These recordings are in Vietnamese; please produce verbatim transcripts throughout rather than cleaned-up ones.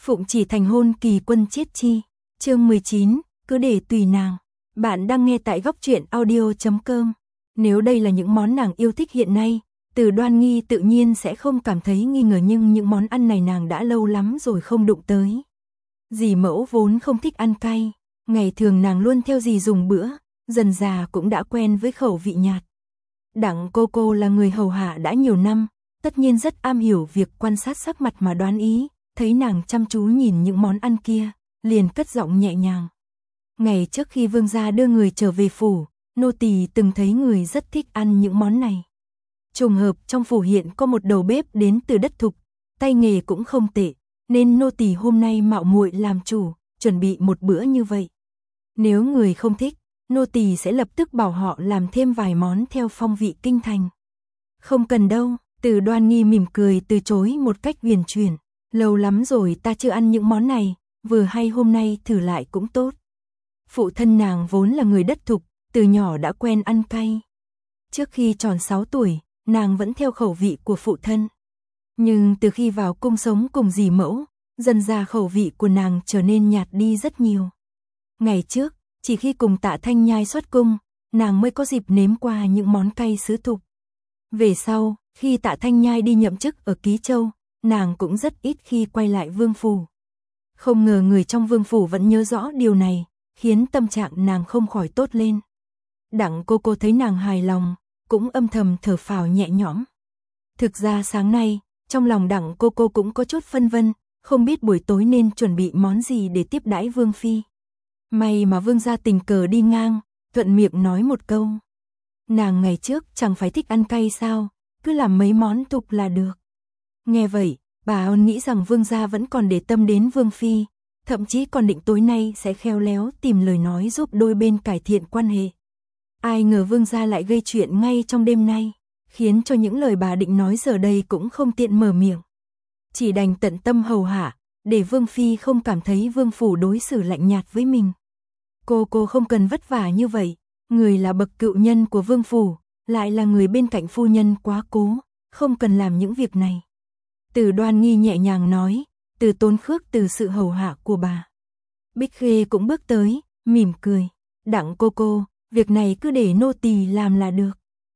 Phụng chỉ thành hôn kỳ quân chiết chi. Chương mười chín, cứ để tùy nàng. Bạn đang nghe tại góc truyện audio chấm com. Nếu đây là những món nàng yêu thích hiện nay, Từ Đoan Nghi tự nhiên sẽ không cảm thấy nghi ngờ, nhưng những món ăn này nàng đã lâu lắm rồi không đụng tới. Dì mẫu vốn không thích ăn cay, ngày thường nàng luôn theo dì dùng bữa, dần già cũng đã quen với khẩu vị nhạt. Đặng cô cô là người hầu hạ đã nhiều năm, tất nhiên rất am hiểu việc quan sát sắc mặt mà đoán ý, thấy nàng chăm chú nhìn những món ăn kia, liền cất giọng nhẹ nhàng. Ngày trước khi vương gia đưa người trở về phủ, nô tỳ từng thấy người rất thích ăn những món này. Trùng hợp trong phủ hiện có một đầu bếp đến từ đất Thục, tay nghề cũng không tệ, nên nô tỳ hôm nay mạo muội làm chủ, chuẩn bị một bữa như vậy. Nếu người không thích, nô tỳ sẽ lập tức bảo họ làm thêm vài món theo phong vị kinh thành. Không cần đâu, Từ Đoan Nghi mỉm cười từ chối một cách huyền chuyển. Lâu lắm rồi ta chưa ăn những món này, vừa hay hôm nay thử lại cũng tốt. Phụ thân nàng vốn là người đất Thục, từ nhỏ đã quen ăn cay. Trước khi tròn sáu tuổi, nàng vẫn theo khẩu vị của phụ thân. Nhưng từ khi vào cung sống cùng dì mẫu, dần ra khẩu vị của nàng trở nên nhạt đi rất nhiều. Ngày trước, chỉ khi cùng Tạ Thanh Nhai xuất cung, nàng mới có dịp nếm qua những món cay xứ Thục. Về sau, khi Tạ Thanh Nhai đi nhậm chức ở Ký Châu, nàng cũng rất ít khi quay lại vương phủ. Không ngờ người trong vương phủ vẫn nhớ rõ điều này, khiến tâm trạng nàng không khỏi tốt lên. Đặng cô cô thấy nàng hài lòng, cũng âm thầm thở phào nhẹ nhõm. Thực ra sáng nay, trong lòng Đặng cô cô cũng có chút phân vân, không biết buổi tối nên chuẩn bị món gì để tiếp đãi vương phi. May mà vương gia tình cờ đi ngang, thuận miệng nói một câu. Nàng ngày trước chẳng phải thích ăn cay sao, cứ làm mấy món Thục là được. Nghe vậy, bà ôn nghĩ rằng vương gia vẫn còn để tâm đến vương phi, thậm chí còn định tối nay sẽ khéo léo tìm lời nói giúp đôi bên cải thiện quan hệ. Ai ngờ vương gia lại gây chuyện ngay trong đêm nay, khiến cho những lời bà định nói giờ đây cũng không tiện mở miệng. Chỉ đành tận tâm hầu hạ, để vương phi không cảm thấy vương phủ đối xử lạnh nhạt với mình. Cô cô không cần vất vả như vậy, người là bậc cựu nhân của vương phủ, lại là người bên cạnh phu nhân quá cố, không cần làm những việc này. Từ Đoan Nghi nhẹ nhàng nói, từ tôn khước từ sự hầu hạ của bà. Bích Khê cũng bước tới, mỉm cười. Đặng cô cô, việc này cứ để nô tỳ làm là được.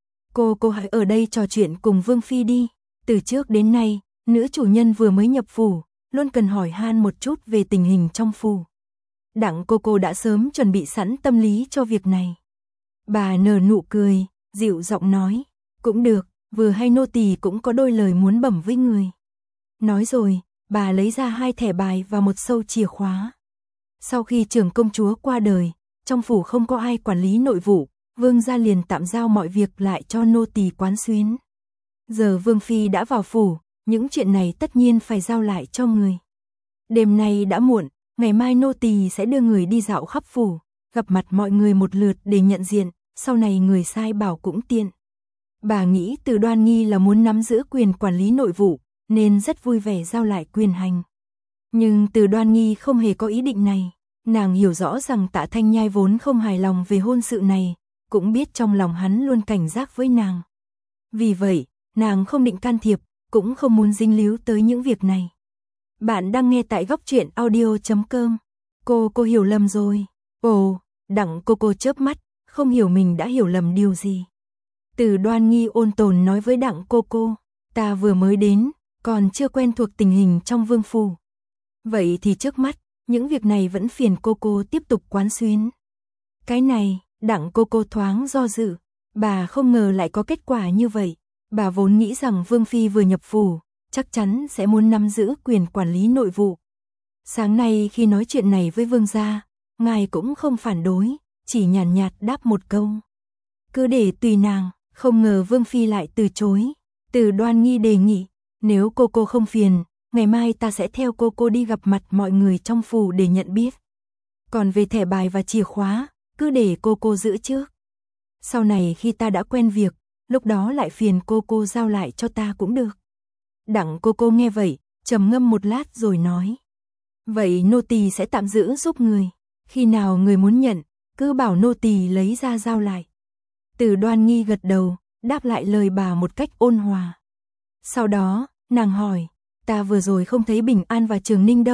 Cô cô hãy ở đây trò chuyện cùng vương phi đi. Từ trước đến nay, nữ chủ nhân vừa mới nhập phủ, luôn cần hỏi han một chút về tình hình trong phủ. Đặng cô cô đã sớm chuẩn bị sẵn tâm lý cho việc này. Bà nở nụ cười, dịu giọng nói, cũng được, vừa hay nô tỳ cũng có đôi lời muốn bẩm với người. Nói rồi, bà lấy ra hai thẻ bài và một sâu chìa khóa. Sau khi trưởng công chúa qua đời, trong phủ không có ai quản lý nội vụ, vương gia liền tạm giao mọi việc lại cho nô tỳ quán xuyến. Giờ vương phi đã vào phủ, những chuyện này tất nhiên phải giao lại cho người. Đêm nay đã muộn, ngày mai nô tỳ sẽ đưa người đi dạo khắp phủ, gặp mặt mọi người một lượt để nhận diện, sau này người sai bảo cũng tiện. Bà nghĩ Từ Đoan Nghi là muốn nắm giữ quyền quản lý nội vụ, nên rất vui vẻ giao lại quyền hành. Nhưng Từ Đoan Nghi không hề có ý định này, nàng hiểu rõ rằng Tạ Thanh Nhai vốn không hài lòng về hôn sự này, cũng biết trong lòng hắn luôn cảnh giác với nàng. Vì vậy, nàng không định can thiệp, cũng không muốn dính líu tới những việc này. Bạn đang nghe tại góc truyện audio chấm com. Cô cô hiểu lầm rồi. Ồ, Đặng cô cô chớp mắt, không hiểu mình đã hiểu lầm điều gì. Từ Đoan Nghi ôn tồn nói với Đặng cô cô, ta vừa mới đến, còn chưa quen thuộc tình hình trong vương phủ. Vậy thì trước mắt, những việc này vẫn phiền cô cô tiếp tục quán xuyến. Cái này, Đặng cô cô thoáng do dự, bà không ngờ lại có kết quả như vậy. Bà vốn nghĩ rằng vương phi vừa nhập phủ, chắc chắn sẽ muốn nắm giữ quyền quản lý nội vụ. Sáng nay khi nói chuyện này với vương gia, ngài cũng không phản đối, chỉ nhàn nhạt, nhạt đáp một câu. Cứ để tùy nàng, không ngờ vương phi lại từ chối. Từ Đoan Nghi đề nghị, nếu cô cô không phiền, ngày mai ta sẽ theo cô cô đi gặp mặt mọi người trong phủ để nhận biết. Còn về thẻ bài và chìa khóa, cứ để cô cô giữ trước. Sau này khi ta đã quen việc, lúc đó lại phiền cô cô giao lại cho ta cũng được. Đặng cô cô nghe vậy, trầm ngâm một lát rồi nói. Vậy nô tỳ sẽ tạm giữ giúp người. Khi nào người muốn nhận, cứ bảo nô tỳ lấy ra giao lại. Từ Đoan Nghi gật đầu, đáp lại lời bà một cách ôn hòa. Sau đó, nàng hỏi, ta vừa rồi không thấy Bình An và Trường Ninh đâu,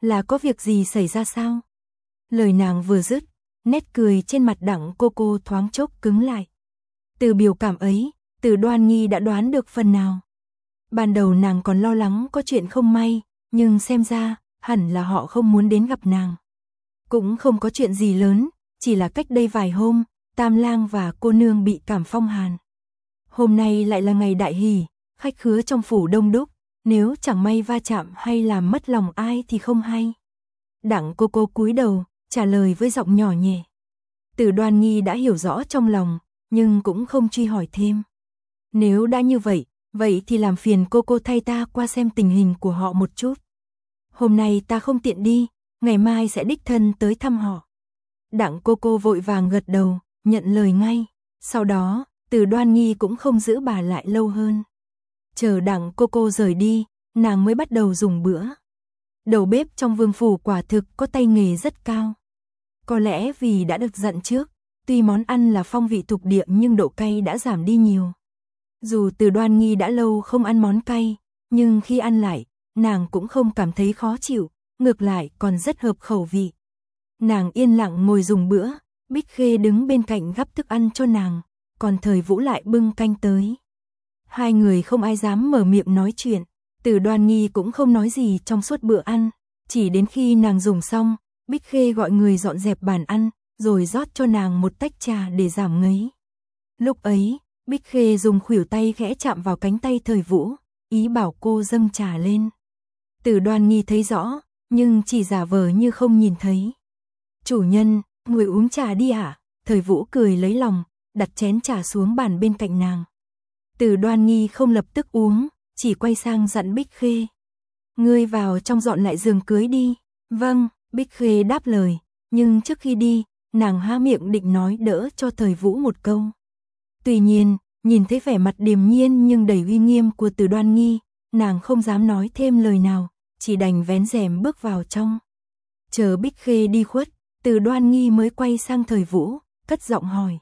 là có việc gì xảy ra sao? Lời nàng vừa dứt, nét cười trên mặt Đặng cô cô thoáng chốc cứng lại. Từ biểu cảm ấy, Từ Đoan Nghi đã đoán được phần nào. Ban đầu nàng còn lo lắng có chuyện không may, nhưng xem ra, hẳn là họ không muốn đến gặp nàng. Cũng không có chuyện gì lớn, chỉ là cách đây vài hôm, Tam Lang và cô nương bị cảm phong hàn. Hôm nay lại là ngày đại hỷ, khách khứa trong phủ đông đúc, nếu chẳng may va chạm hay làm mất lòng ai thì không hay. Đặng cô cô cúi đầu, trả lời với giọng nhỏ nhẹ. Từ Đoan Nghi đã hiểu rõ trong lòng, nhưng cũng không truy hỏi thêm. Nếu đã như vậy, vậy thì làm phiền cô cô thay ta qua xem tình hình của họ một chút. Hôm nay ta không tiện đi, ngày mai sẽ đích thân tới thăm họ. Đặng cô cô vội vàng gật đầu, nhận lời ngay. Sau đó, Từ Đoan Nghi cũng không giữ bà lại lâu hơn. Chờ Đặng cô cô rời đi, nàng mới bắt đầu dùng bữa. Đầu bếp trong vương phủ quả thực có tay nghề rất cao. Có lẽ vì đã được dặn trước, tuy món ăn là phong vị thuộc địa nhưng độ cay đã giảm đi nhiều. Dù Từ Đoan Nghi đã lâu không ăn món cay, nhưng khi ăn lại, nàng cũng không cảm thấy khó chịu, ngược lại còn rất hợp khẩu vị. Nàng yên lặng ngồi dùng bữa, Bích Khê đứng bên cạnh gắp thức ăn cho nàng, còn Thời Vũ lại bưng canh tới. Hai người không ai dám mở miệng nói chuyện, Từ Đoan Nghi cũng không nói gì trong suốt bữa ăn, chỉ đến khi nàng dùng xong, Bích Khê gọi người dọn dẹp bàn ăn, rồi rót cho nàng một tách trà để giảm ngấy. Lúc ấy, Bích Khê dùng khuỷu tay khẽ chạm vào cánh tay Thời Vũ, ý bảo cô dâng trà lên. Từ Đoan Nghi thấy rõ, nhưng chỉ giả vờ như không nhìn thấy. Chủ nhân, người uống trà đi ạ. À? Thời Vũ cười lấy lòng, đặt chén trà xuống bàn bên cạnh nàng. Từ Đoan Nghi không lập tức uống, chỉ quay sang dặn Bích Khê. Ngươi vào trong dọn lại giường cưới đi. Vâng, Bích Khê đáp lời, nhưng trước khi đi, nàng há miệng định nói đỡ cho Thời Vũ một câu. Tuy nhiên, nhìn thấy vẻ mặt điềm nhiên nhưng đầy uy nghiêm của Từ Đoan Nghi, nàng không dám nói thêm lời nào, chỉ đành vén rèm bước vào trong. Chờ Bích Khê đi khuất, Từ Đoan Nghi mới quay sang Thời Vũ, cất giọng hỏi.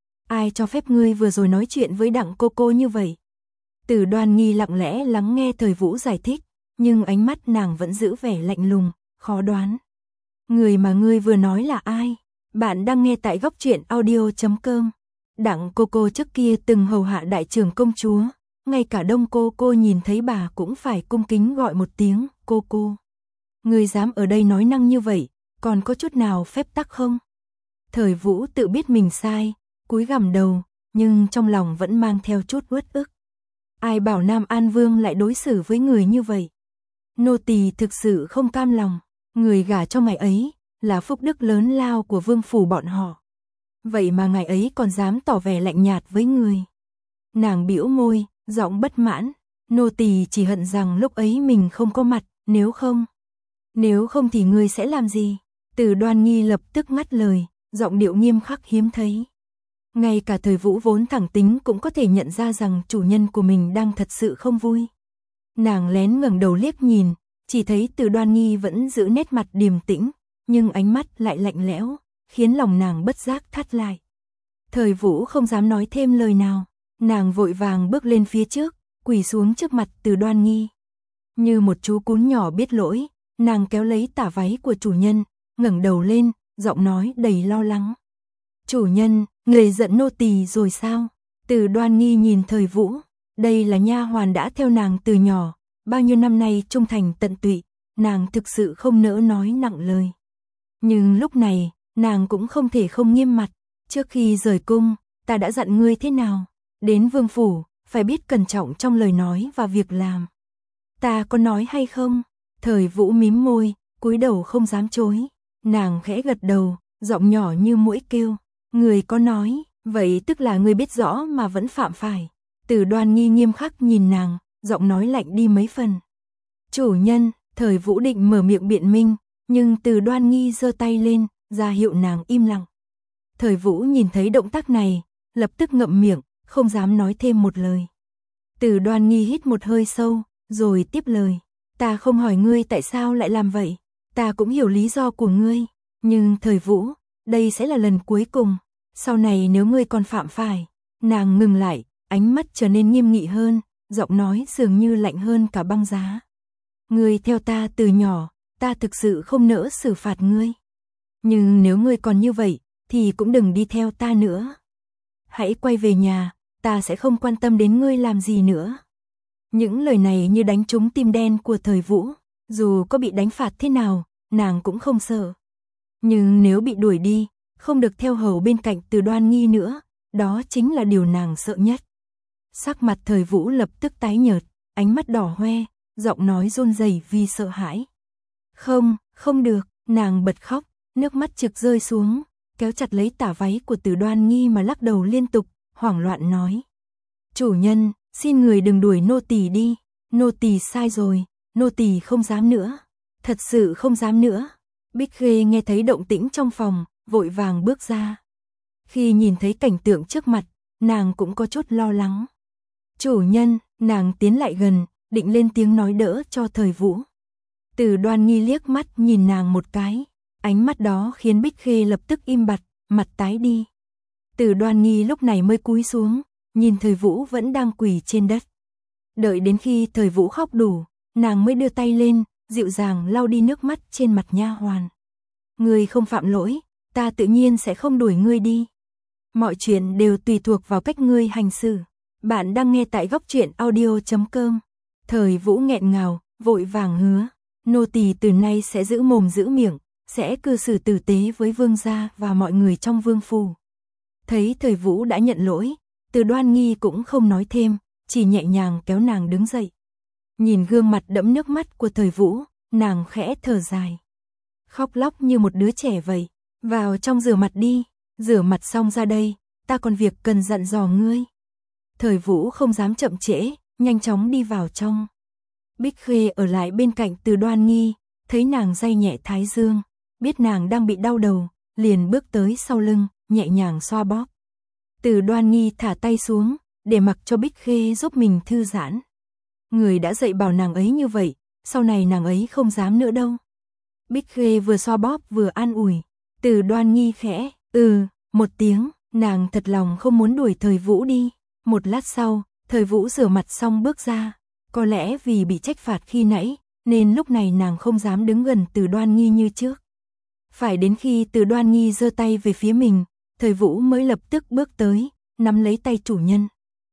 Ai cho phép ngươi vừa rồi nói chuyện với Đặng cô cô như vậy? Từ Đoan Nghi lặng lẽ lắng nghe Thời Vũ giải thích, nhưng ánh mắt nàng vẫn giữ vẻ lạnh lùng, khó đoán. Người mà ngươi vừa nói là ai? Bạn đang nghe tại góc truyện audio chấm com. Đặng cô cô trước kia từng hầu hạ đại trưởng công chúa, ngay cả Đông cô cô nhìn thấy bà cũng phải cung kính gọi một tiếng cô cô. Ngươi dám ở đây nói năng như vậy, còn có chút nào phép tắc không? Thời Vũ tự biết mình sai, cúi gằm đầu, nhưng trong lòng vẫn mang theo chút uất ức. Ai bảo Nam An Vương lại đối xử với người như vậy? Nô tỳ thực sự không cam lòng, người gả cho ngài ấy là phúc đức lớn lao của vương phủ bọn họ. Vậy mà ngài ấy còn dám tỏ vẻ lạnh nhạt với người. Nàng bĩu môi, giọng bất mãn, nô tỳ chỉ hận rằng lúc ấy mình không có mặt, nếu không. Nếu không thì ngươi sẽ làm gì? Từ Đoan Nghi lập tức ngắt lời, giọng điệu nghiêm khắc hiếm thấy. Ngay cả Thời Vũ vốn thẳng tính cũng có thể nhận ra rằng chủ nhân của mình đang thật sự không vui. Nàng lén ngẩng đầu liếc nhìn, chỉ thấy Từ Đoan Nghi vẫn giữ nét mặt điềm tĩnh, nhưng ánh mắt lại lạnh lẽo, khiến lòng nàng bất giác thắt lại. Thời Vũ không dám nói thêm lời nào, nàng vội vàng bước lên phía trước, quỳ xuống trước mặt Từ Đoan Nghi. Như một chú cún nhỏ biết lỗi, nàng kéo lấy tả váy của chủ nhân, ngẩng đầu lên, giọng nói đầy lo lắng. Chủ nhân, người giận nô tỳ rồi sao? Từ Đoan Nghi nhìn Thời Vũ, đây là nha hoàn đã theo nàng từ nhỏ, bao nhiêu năm nay trung thành tận tụy, nàng thực sự không nỡ nói nặng lời. Nhưng lúc này, nàng cũng không thể không nghiêm mặt, trước khi rời cung, ta đã dặn ngươi thế nào? Đến vương phủ, phải biết cẩn trọng trong lời nói và việc làm. Ta có nói hay không? Thời Vũ mím môi, cúi đầu không dám chối. Nàng khẽ gật đầu, giọng nhỏ như muỗi kêu. Người có nói, vậy tức là người biết rõ mà vẫn phạm phải. Từ Đoan Nghi nghiêm khắc nhìn nàng, giọng nói lạnh đi mấy phần. Chủ nhân, Thời Vũ định mở miệng biện minh, nhưng Từ Đoan Nghi giơ tay lên, ra hiệu nàng im lặng. Thời Vũ nhìn thấy động tác này, lập tức ngậm miệng, không dám nói thêm một lời. Từ Đoan Nghi hít một hơi sâu, rồi tiếp lời. Ta không hỏi ngươi tại sao lại làm vậy, ta cũng hiểu lý do của ngươi, nhưng Thời Vũ, đây sẽ là lần cuối cùng, sau này nếu ngươi còn phạm phải. Nàng ngừng lại, ánh mắt trở nên nghiêm nghị hơn, giọng nói dường như lạnh hơn cả băng giá. Ngươi theo ta từ nhỏ, ta thực sự không nỡ xử phạt ngươi. Nhưng nếu ngươi còn như vậy, thì cũng đừng đi theo ta nữa. Hãy quay về nhà, ta sẽ không quan tâm đến ngươi làm gì nữa. Những lời này như đánh trúng tim đen của Thời Vũ, dù có bị đánh phạt thế nào, nàng cũng không sợ. Nhưng nếu bị đuổi đi, không được theo hầu bên cạnh Từ Đoan Nghi nữa, đó chính là điều nàng sợ nhất. Sắc mặt Thời Vũ lập tức tái nhợt, ánh mắt đỏ hoe, giọng nói run rẩy vì sợ hãi. Không, không được, nàng bật khóc, nước mắt trực rơi xuống, kéo chặt lấy tả váy của Từ Đoan Nghi mà lắc đầu liên tục, hoảng loạn nói. Chủ nhân, xin người đừng đuổi nô tỳ đi, nô tỳ sai rồi, nô tỳ không dám nữa, thật sự không dám nữa. Bích Khê nghe thấy động tĩnh trong phòng, vội vàng bước ra. Khi nhìn thấy cảnh tượng trước mặt, nàng cũng có chút lo lắng. Chủ nhân, nàng tiến lại gần, định lên tiếng nói đỡ cho Thời Vũ. Từ Đoan Nghi liếc mắt nhìn nàng một cái, ánh mắt đó khiến Bích Khê lập tức im bặt, mặt tái đi. Từ Đoan Nghi lúc này mới cúi xuống, nhìn Thời Vũ vẫn đang quỳ trên đất. Đợi đến khi Thời Vũ khóc đủ, nàng mới đưa tay lên, dịu dàng lau đi nước mắt trên mặt nha hoàn. Ngươi không phạm lỗi, ta tự nhiên sẽ không đuổi ngươi đi. Mọi chuyện đều tùy thuộc vào cách ngươi hành xử. Bạn đang nghe tại góc truyện audio chấm com. Thời Vũ nghẹn ngào, vội vàng hứa, nô tỳ từ nay sẽ giữ mồm giữ miệng, sẽ cư xử tử tế với vương gia và mọi người trong vương phủ. Thấy Thời Vũ đã nhận lỗi, Từ Đoan Nghi cũng không nói thêm, chỉ nhẹ nhàng kéo nàng đứng dậy. Nhìn gương mặt đẫm nước mắt của Thời Vũ, nàng khẽ thở dài. Khóc lóc như một đứa trẻ vậy, vào trong rửa mặt đi, rửa mặt xong ra đây, ta còn việc cần dặn dò ngươi. Thời Vũ không dám chậm trễ, nhanh chóng đi vào trong. Bích Khê ở lại bên cạnh Từ Đoan Nghi, thấy nàng day nhẹ thái dương, biết nàng đang bị đau đầu, liền bước tới sau lưng, nhẹ nhàng xoa bóp. Từ Đoan Nghi thả tay xuống, để mặc cho Bích Khê giúp mình thư giãn. Người đã dạy bảo nàng ấy như vậy, sau này nàng ấy không dám nữa đâu. Bích Khê vừa xoa bóp vừa an ủi. Từ Đoan Nghi khẽ, ừ, một tiếng, nàng thật lòng không muốn đuổi Thời Vũ đi. Một lát sau, Thời Vũ rửa mặt xong bước ra. Có lẽ vì bị trách phạt khi nãy, nên lúc này nàng không dám đứng gần Từ Đoan Nghi như trước. Phải đến khi Từ Đoan Nghi giơ tay về phía mình, Thời Vũ mới lập tức bước tới, nắm lấy tay chủ nhân.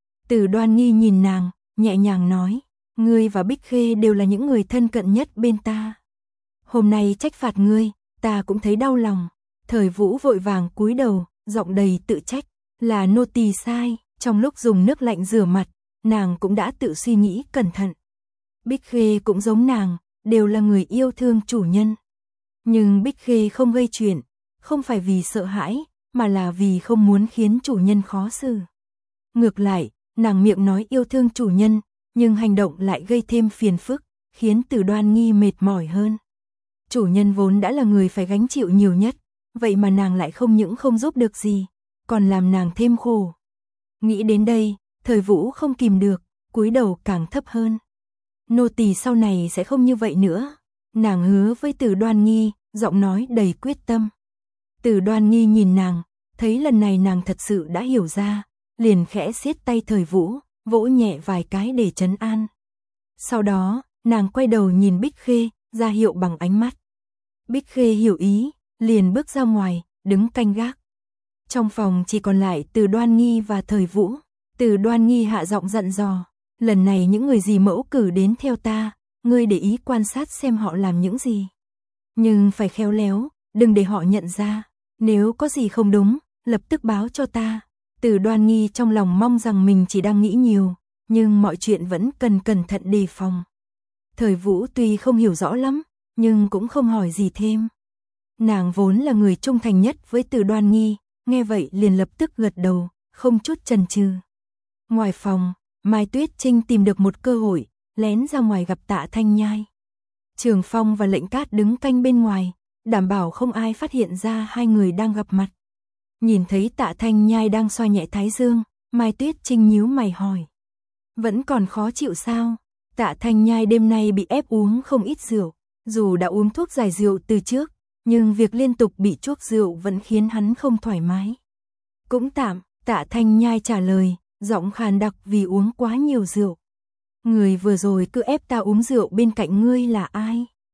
Từ Đoan Nghi nhìn nàng, nhẹ nhàng nói, ngươi và Bích Khê đều là những người thân cận nhất bên ta. Hôm nay trách phạt ngươi, ta cũng thấy đau lòng. Thời Vũ vội vàng cúi đầu, giọng đầy tự trách, là nô tỳ sai. Trong lúc dùng nước lạnh rửa mặt, nàng cũng đã tự suy nghĩ cẩn thận. Bích Khê cũng giống nàng, đều là người yêu thương chủ nhân. Nhưng Bích Khê không gây chuyện, không phải vì sợ hãi, mà là vì không muốn khiến chủ nhân khó xử. Ngược lại, nàng miệng nói yêu thương chủ nhân, nhưng hành động lại gây thêm phiền phức, khiến Từ Đoan Nghi mệt mỏi hơn. Chủ nhân vốn đã là người phải gánh chịu nhiều nhất, vậy mà nàng lại không những không giúp được gì, còn làm nàng thêm khổ. Nghĩ đến đây, Thời Vũ không kìm được, cúi đầu càng thấp hơn. Nô tỳ sau này sẽ không như vậy nữa. Nàng hứa với Từ Đoan Nghi, giọng nói đầy quyết tâm. Từ Đoan Nghi nhìn nàng, thấy lần này nàng thật sự đã hiểu ra, liền khẽ siết tay Thời Vũ, vỗ nhẹ vài cái để trấn an. Sau đó, nàng quay đầu nhìn Bích Khê, ra hiệu bằng ánh mắt. Bích Khê hiểu ý, liền bước ra ngoài, đứng canh gác. Trong phòng chỉ còn lại Từ Đoan Nghi và Thời Vũ. Từ Đoan Nghi hạ giọng dặn dò, lần này những người dì mẫu cử đến theo ta, ngươi để ý quan sát xem họ làm những gì. Nhưng phải khéo léo, đừng để họ nhận ra, nếu có gì không đúng, lập tức báo cho ta. Từ Đoan Nghi trong lòng mong rằng mình chỉ đang nghĩ nhiều, nhưng mọi chuyện vẫn cần cẩn thận đề phòng. Thời Vũ tuy không hiểu rõ lắm, nhưng cũng không hỏi gì thêm. Nàng vốn là người trung thành nhất với Từ Đoan Nghi, nghe vậy liền lập tức gật đầu, không chút chần chừ. Ngoài phòng, Mai Tuyết Trinh tìm được một cơ hội, lén ra ngoài gặp Tạ Thanh Nhai. Trường Phong và Lệnh Cát đứng canh bên ngoài, đảm bảo không ai phát hiện ra hai người đang gặp mặt. Nhìn thấy Tạ Thanh Nhai đang xoa nhẹ thái dương, Mai Tuyết Trinh nhíu mày hỏi. Vẫn còn khó chịu sao? Tạ Thanh Nhai đêm nay bị ép uống không ít rượu, dù đã uống thuốc giải rượu từ trước, nhưng việc liên tục bị chuốc rượu vẫn khiến hắn không thoải mái. Cũng tạm, Tạ Thanh Nhai trả lời, giọng khàn đặc vì uống quá nhiều rượu. Người vừa rồi cứ ép ta uống rượu bên cạnh ngươi là ai?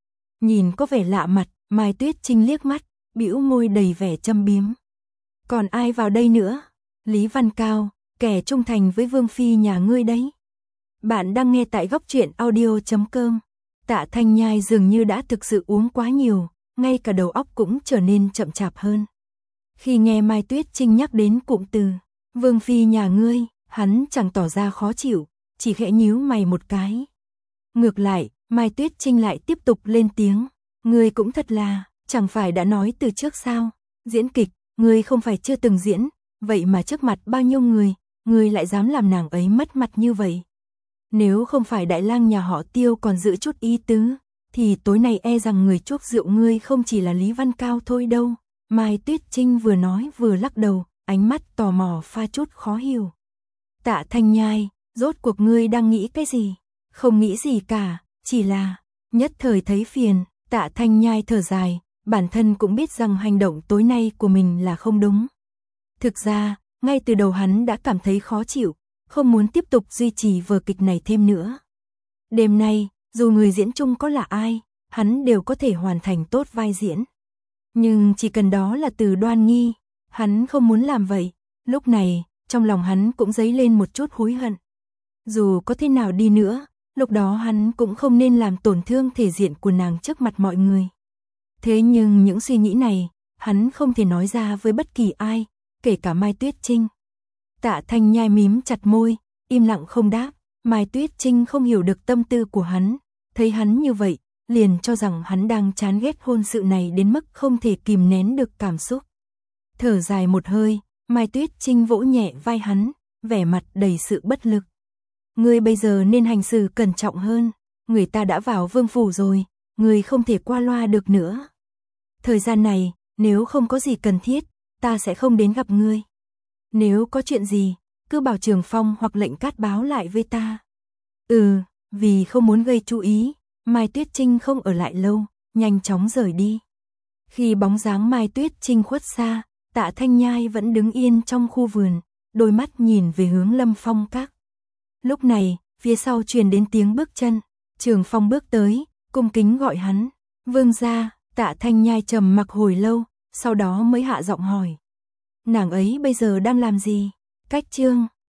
Nhìn có vẻ lạ mặt, Mai Tuyết Trinh liếc mắt, bĩu môi đầy vẻ châm biếm. Còn ai vào đây nữa? Lý Văn Cao, kẻ trung thành với Vương Phi nhà ngươi đấy. Bạn đang nghe tại góc truyện audio chấm com. Tạ Thanh Nhai dường như đã thực sự uống quá nhiều, ngay cả đầu óc cũng trở nên chậm chạp hơn. Khi nghe Mai Tuyết Trinh nhắc đến cụm từ Vương Phi nhà ngươi, hắn chẳng tỏ ra khó chịu, chỉ khẽ nhíu mày một cái. Ngược lại, Mai Tuyết Trinh lại tiếp tục lên tiếng. Ngươi cũng thật là, chẳng phải đã nói từ trước sao? Diễn kịch, ngươi không phải chưa từng diễn, vậy mà trước mặt bao nhiêu người, ngươi lại dám làm nàng ấy mất mặt như vậy. Nếu không phải đại lang nhà họ Tiêu còn giữ chút ý tứ, thì tối nay e rằng người chuốc rượu ngươi không chỉ là Lý Văn Cao thôi đâu. Mai Tuyết Trinh vừa nói vừa lắc đầu, ánh mắt tò mò pha chút khó hiểu. Tạ Thanh Nhai, rốt cuộc ngươi đang nghĩ cái gì? Không nghĩ gì cả, chỉ là nhất thời thấy phiền. Tạ Thanh Nhai thở dài, bản thân cũng biết rằng hành động tối nay của mình là không đúng. Thực ra, ngay từ đầu hắn đã cảm thấy khó chịu, không muốn tiếp tục duy trì vở kịch này thêm nữa. Đêm nay, dù người diễn chung có là ai, hắn đều có thể hoàn thành tốt vai diễn. Nhưng chỉ cần đó là Từ Đoan Nghi, hắn không muốn làm vậy. Lúc này, trong lòng hắn cũng dấy lên một chút hối hận. Dù có thế nào đi nữa, lúc đó hắn cũng không nên làm tổn thương thể diện của nàng trước mặt mọi người. Thế nhưng những suy nghĩ này, hắn không thể nói ra với bất kỳ ai, kể cả Mai Tuyết Trinh. Tạ Thanh Nhai mím chặt môi, im lặng không đáp. Mai Tuyết Trinh không hiểu được tâm tư của hắn, thấy hắn như vậy, liền cho rằng hắn đang chán ghét hôn sự này đến mức không thể kìm nén được cảm xúc. Thở dài một hơi, Mai Tuyết Trinh vỗ nhẹ vai hắn, vẻ mặt đầy sự bất lực. Ngươi bây giờ nên hành xử cẩn trọng hơn, người ta đã vào vương phủ rồi, ngươi không thể qua loa được nữa. Thời gian này, nếu không có gì cần thiết, ta sẽ không đến gặp ngươi. Nếu có chuyện gì, cứ bảo Trường Phong hoặc Lệnh Cát báo lại với ta. Ừ, vì không muốn gây chú ý, Mai Tuyết Trinh không ở lại lâu, nhanh chóng rời đi. Khi bóng dáng Mai Tuyết Trinh khuất xa, Tạ Thanh Nhai vẫn đứng yên trong khu vườn, đôi mắt nhìn về hướng Lâm Phong Các. Lúc này, phía sau truyền đến tiếng bước chân, Trường Phong bước tới, cung kính gọi hắn. Vương gia. Tạ Thanh Nhai trầm mặc hồi lâu, sau đó mới hạ giọng hỏi. Nàng ấy bây giờ đang làm gì? Cách chương